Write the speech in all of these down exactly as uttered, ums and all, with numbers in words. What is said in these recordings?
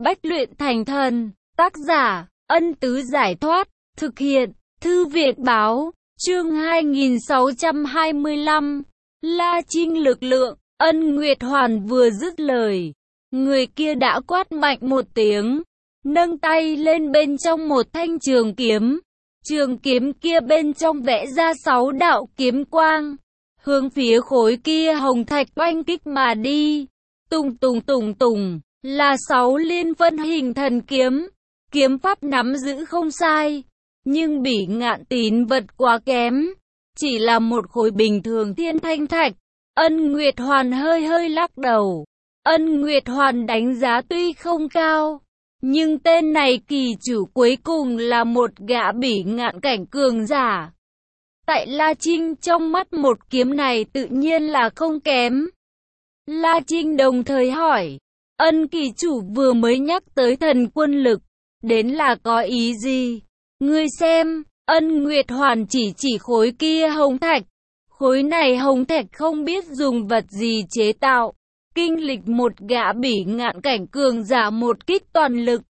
Bách luyện thành thần. Tác giả, Ân Tứ Giải Thoát. Thực hiện, Thư viện Báo. Chương hai nghìn sáu trăm hai mươi lăm. La Trinh lực lượng. Ân Nguyệt Hoàn vừa dứt lời, người kia đã quát mạnh một tiếng, nâng tay lên bên trong một thanh trường kiếm. Trường kiếm kia bên trong vẽ ra sáu đạo kiếm quang, hướng phía khối kia hồng thạch oanh kích mà đi. Tùng tùng tùng tùng, là sáu liên vân hình thần kiếm. Kiếm pháp nắm giữ không sai, nhưng Bỉ Ngạn tín vật quá kém, chỉ là một khối bình thường thiên thanh thạch. Ân Nguyệt Hoàn hơi hơi lắc đầu. Ân Nguyệt Hoàn đánh giá tuy không cao, nhưng tên này kỳ chủ cuối cùng là một gã Bỉ Ngạn cảnh cường giả. Tại La Trinh trong mắt một kiếm này tự nhiên là không kém. La Trinh đồng thời hỏi, Ân kỳ chủ vừa mới nhắc tới thần quân lực, đến là có ý gì? Ngươi xem, Ân Nguyệt Hoàn chỉ chỉ khối kia hồng thạch. Khối này hồng thạch không biết dùng vật gì chế tạo, kinh lịch một gã Bỉ Ngạn cảnh cường giả một kích toàn lực,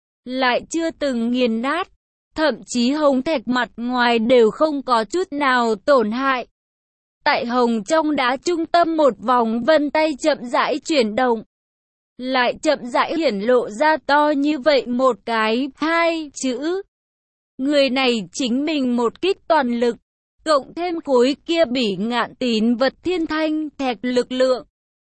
lại chưa từng nghiền nát, thậm chí hồng thạch mặt ngoài đều không có chút nào tổn hại. Tại hồng trong đá trung tâm một vòng vân tay chậm rãi chuyển động, lại chậm rãi hiển lộ ra to như vậy một cái, hai chữ. Người này chính mình một kích toàn lực, cộng thêm khối kia Bỉ Ngạn tín vật thiên thanh thạch lực lượng,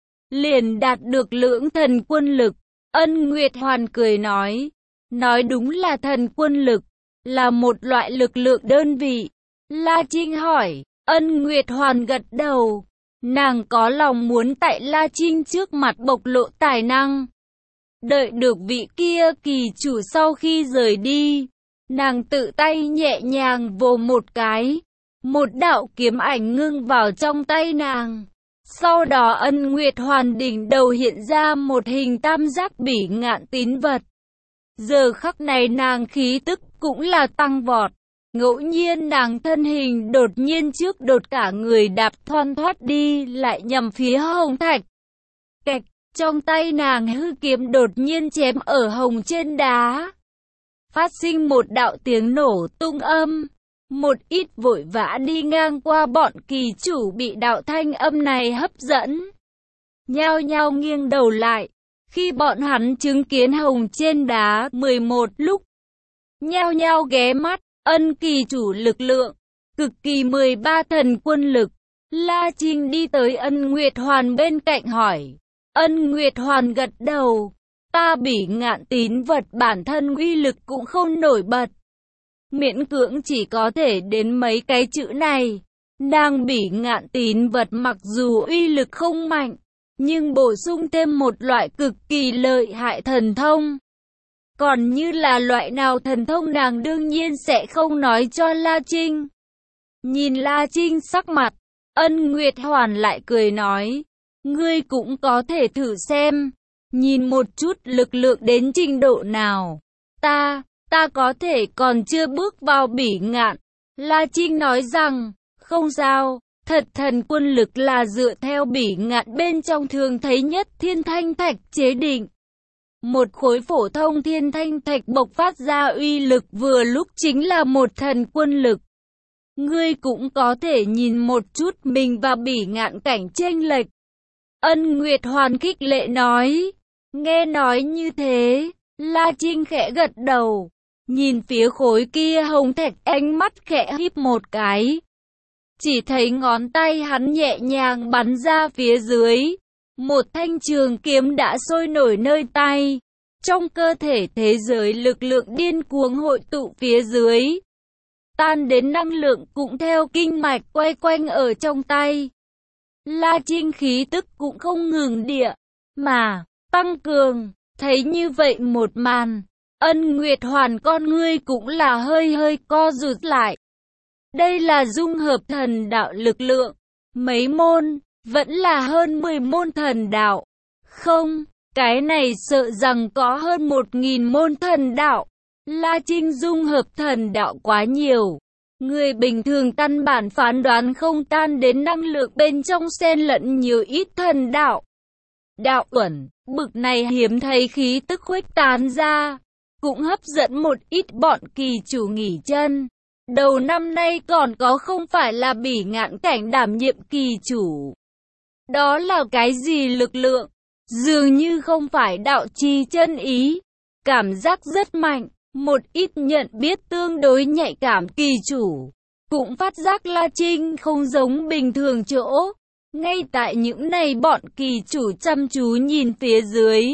liền đạt được lưỡng thần quân lực. Ân Nguyệt Hoàn cười nói, nói đúng là thần quân lực, là một loại lực lượng đơn vị. La Trinh hỏi, Ân Nguyệt Hoàn gật đầu, nàng có lòng muốn tại La Trinh trước mặt bộc lộ tài năng. Đợi được vị kia kỳ chủ sau khi rời đi, nàng tự tay nhẹ nhàng vồ một cái, một đạo kiếm ảnh ngưng vào trong tay nàng. Sau đó Ân Nguyệt Hoàn đỉnh đầu hiện ra một hình tam giác Bỉ Ngạn tín vật. Giờ khắc này nàng khí tức cũng là tăng vọt. Ngẫu nhiên nàng thân hình đột nhiên trước đột cả người đạp thoăn thoắt đi lại nhằm phía hồng thạch. Kẹt, trong tay nàng hư kiếm đột nhiên chém ở hồng trên đá. Phát sinh một đạo tiếng nổ tung âm. Một ít vội vã đi ngang qua bọn kỳ chủ bị đạo thanh âm này hấp dẫn, nhao nhao nghiêng đầu lại. Khi bọn hắn chứng kiến hồng trên đá mười một lúc, nhao nhao ghé mắt. Ân kỳ chủ lực lượng, cực kỳ mười ba thần quân lực. La Trinh đi tới Ân Nguyệt Hoàn bên cạnh hỏi. Ân Nguyệt Hoàn gật đầu, ta Bỉ Ngạn tín vật bản thân uy lực cũng không nổi bật, miễn cưỡng chỉ có thể đến mấy cái chữ này. Nàng Bỉ Ngạn tín vật mặc dù uy lực không mạnh, nhưng bổ sung thêm một loại cực kỳ lợi hại thần thông. Còn như là loại nào thần thông nàng đương nhiên sẽ không nói cho La Trinh. Nhìn La Trinh sắc mặt, Ân Nguyệt Hoàn lại cười nói, ngươi cũng có thể thử xem, nhìn một chút lực lượng đến trình độ nào. Ta... Ta có thể còn chưa bước vào Bỉ Ngạn. La Trinh nói rằng, không sao, thật thần quân lực là dựa theo Bỉ Ngạn bên trong thường thấy nhất thiên thanh thạch chế định. Một khối phổ thông thiên thanh thạch bộc phát ra uy lực vừa lúc chính là một thần quân lực. Ngươi cũng có thể nhìn một chút mình và Bỉ Ngạn cảnh chênh lệch. Ân Nguyệt Hoàn khích lệ nói. Nghe nói như thế, La Trinh khẽ gật đầu. Nhìn phía khối kia hồng thạch, ánh mắt khẽ híp một cái. Chỉ thấy ngón tay hắn nhẹ nhàng bắn ra phía dưới. Một thanh trường kiếm đã sôi nổi nơi tay. Trong cơ thể thế giới lực lượng điên cuồng hội tụ phía dưới. Tan đến năng lượng cũng theo kinh mạch quay quanh ở trong tay. La Trinh khí tức cũng không ngừng địa, mà tăng cường. Thấy như vậy một màn, Ân Nguyệt Hoàn con ngươi cũng là hơi hơi co rụt lại. Đây là dung hợp thần đạo lực lượng. Mấy môn, vẫn là hơn mười môn thần đạo. Không, cái này sợ rằng có hơn một nghìn môn thần đạo. La Trinh dung hợp thần đạo quá nhiều. Người bình thường căn bản phán đoán không tan đến năng lượng bên trong xen lẫn nhiều ít thần đạo. đạo uẩn, bực này hiếm thấy khí tức khuếch tán ra, cũng hấp dẫn một ít bọn kỳ chủ nghỉ chân. Đầu năm nay còn có không phải là Bỉ Ngạn Cảnh đảm nhiệm kỳ chủ. Đó là cái gì lực lượng? Dường như không phải đạo chi chân ý. Cảm giác rất mạnh, một ít nhận biết tương đối nhạy cảm kỳ chủ. Cũng phát giác La Trinh không giống bình thường chỗ. Ngay tại những này bọn kỳ chủ chăm chú nhìn phía dưới.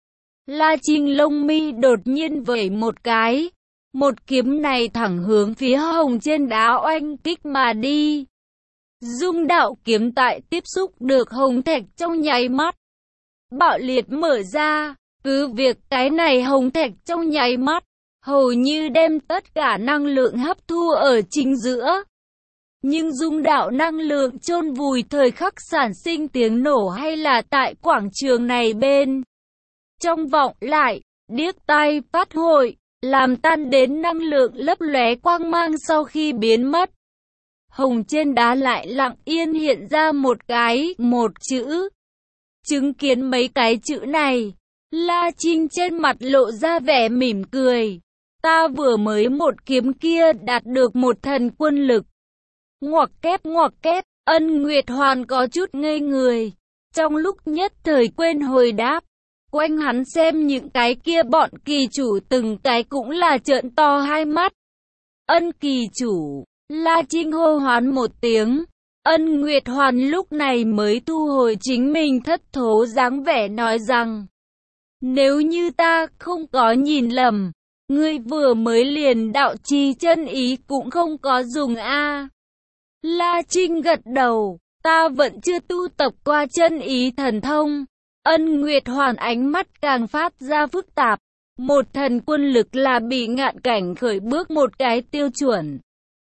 La Trinh lông mi đột nhiên vẩy một cái. Một kiếm này thẳng hướng phía hồng trên đá oanh kích mà đi. Dung đạo kiếm tại tiếp xúc được hồng thạch trong nháy mắt. Bạo liệt mở ra, cứ việc cái này hồng thạch trong nháy mắt, hầu như đem tất cả năng lượng hấp thu ở chính giữa. Nhưng dung đạo năng lượng chôn vùi thời khắc sản sinh tiếng nổ hay là tại quảng trường này bên. Trong vọng lại, điếc tai phát hội, làm tan đến năng lượng lấp lóe quang mang sau khi biến mất. Hồng trên đá lại lặng yên hiện ra một cái, một chữ. Chứng kiến mấy cái chữ này, La Trinh trên mặt lộ ra vẻ mỉm cười. Ta vừa mới một kiếm kia đạt được một thần quân lực. Ngoặc kép ngoặc kép, Ân Nguyệt Hoàn có chút ngây người. Trong lúc nhất thời quên hồi đáp. Quanh hắn xem những cái kia bọn kỳ chủ từng cái cũng là trợn to hai mắt. Ân kỳ chủ, La Trinh hô hoán một tiếng. Ân Nguyệt Hoàn lúc này mới thu hồi chính mình thất thố dáng vẻ nói rằng. Nếu như ta không có nhìn lầm, ngươi vừa mới liền đạo chi chân ý cũng không có dùng a. La Trinh gật đầu, ta vẫn chưa tu tập qua chân ý thần thông. Ân Nguyệt Hoàn ánh mắt càng phát ra phức tạp. Một thần quân lực là Bỉ Ngạn Cảnh khởi bước một cái tiêu chuẩn.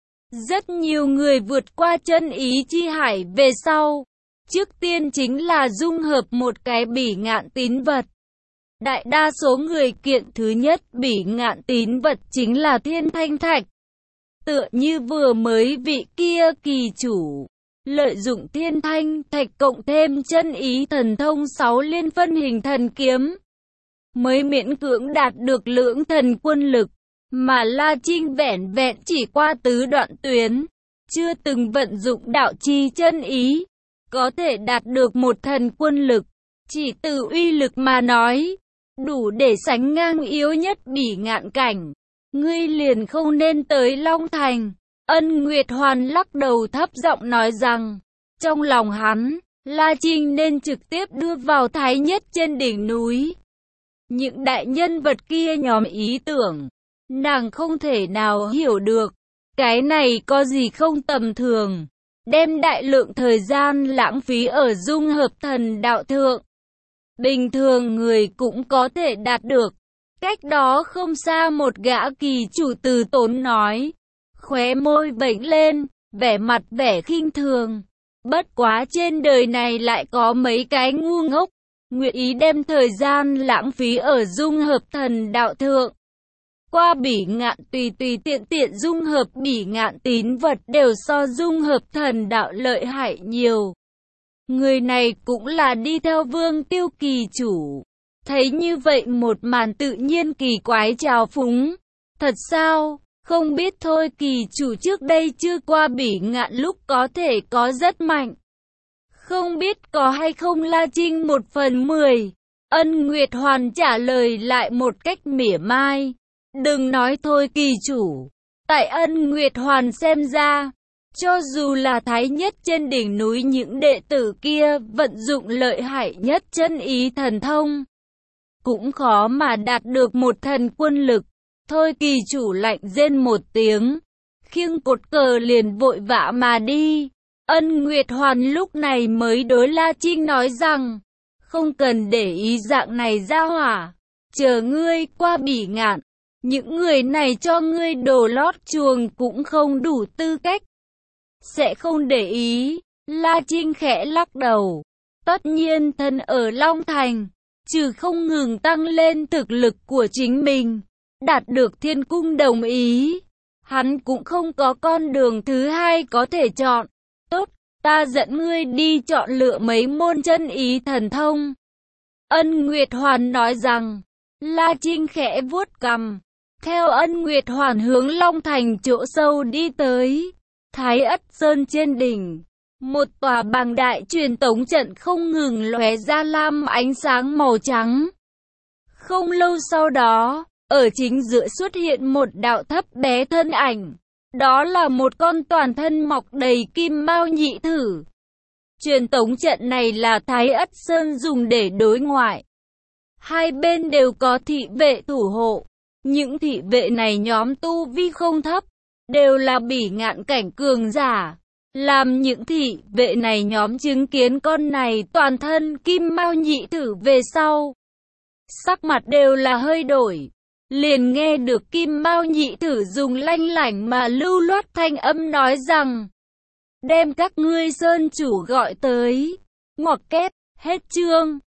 Rất nhiều người vượt qua chân ý chi hải về sau. Trước tiên chính là dung hợp một cái Bỉ Ngạn tín vật. Đại đa số người kiện thứ nhất Bỉ Ngạn tín vật chính là Thiên Thanh Thạch. Tựa như vừa mới vị kia kỳ chủ. Lợi dụng Thiên Thanh Thạch cộng thêm chân ý thần thông sáu liên phân hình thần kiếm. Mới miễn cưỡng đạt được lưỡng thần quân lực. Mà La Trinh vẻn vẹn chỉ qua tứ đoạn tuyến. Chưa từng vận dụng đạo chi chân ý. Có thể đạt được một thần quân lực. Chỉ từ uy lực mà nói. Đủ để sánh ngang yếu nhất Bỉ Ngạn Cảnh. Ngươi liền không nên tới Long Thành. Ân Nguyệt Hoàn lắc đầu thấp giọng nói rằng. Trong lòng hắn, La Trinh nên trực tiếp đưa vào Thái Nhất trên đỉnh núi. Những đại nhân vật kia nhóm ý tưởng. Nàng không thể nào hiểu được. Cái này có gì không tầm thường. Đem đại lượng thời gian lãng phí ở dung hợp thần đạo thượng. Bình thường người cũng có thể đạt được. Cách đó không xa một gã kỳ chủ từ tốn nói. Khóe môi vểnh lên, vẻ mặt vẻ khinh thường. Bất quá trên đời này lại có mấy cái ngu ngốc. Nguyện ý đem thời gian lãng phí ở dung hợp thần đạo thượng. Qua Bỉ Ngạn tùy tùy tiện tiện dung hợp Bỉ Ngạn tín vật đều so dung hợp thần đạo lợi hại nhiều. Người này cũng là đi theo Vương Tiêu kỳ chủ. Thấy như vậy một màn tự nhiên kỳ quái trào phúng. Thật sao? Không biết thôi kỳ chủ trước đây chưa qua Bỉ Ngạn lúc có thể có rất mạnh. Không biết có hay không La Trinh một phần mười. Ân Nguyệt Hoàn trả lời lại một cách mỉa mai. Đừng nói thôi kỳ chủ. Tại Ân Nguyệt Hoàn xem ra. Cho dù là Thái Nhất trên đỉnh núi những đệ tử kia vận dụng lợi hại nhất chân ý thần thông. Cũng khó mà đạt được một thần quân lực. Thôi kỳ chủ lạnh rên một tiếng. Khiêng cột cờ liền vội vã mà đi. Ân Nguyệt Hoàn lúc này mới đối La Trinh nói rằng. Không cần để ý dạng này ra hỏa. Chờ ngươi qua Bỉ Ngạn. Những người này cho ngươi đồ lót chuồng cũng không đủ tư cách. Sẽ không để ý. La Trinh khẽ lắc đầu. Tất nhiên thân ở Long Thành. Trừ không ngừng tăng lên thực lực của chính mình. Đạt được Thiên Cung đồng ý. Hắn cũng không có con đường thứ hai có thể chọn. Tốt, ta dẫn ngươi đi chọn lựa mấy môn chân ý thần thông. Ân Nguyệt Hoàn nói rằng, La Trinh khẽ vuốt cằm. Theo Ân Nguyệt Hoàn hướng Long Thành chỗ sâu đi tới, Thái Ất Sơn trên đỉnh, một tòa bàng đại truyền tống trận không ngừng lóe ra lam ánh sáng màu trắng. Không lâu sau đó, ở chính giữa xuất hiện một đạo thấp bé thân ảnh. Đó là một con toàn thân mọc đầy kim mao nhị thử. Truyền tống trận này là Thái Ất Sơn dùng để đối ngoại. Hai bên đều có thị vệ thủ hộ. Những thị vệ này nhóm tu vi không thấp, đều là bỉ ngạn cảnh cường giả. Làm những thị vệ này nhóm chứng kiến con này toàn thân kim mao nhị thử về sau, sắc mặt đều là hơi đổi. Liền nghe được kim mao nhị thử dùng lanh lảnh mà lưu loát thanh âm nói rằng, đem các ngươi sơn chủ gọi tới. Ngoặc kép, hết chương.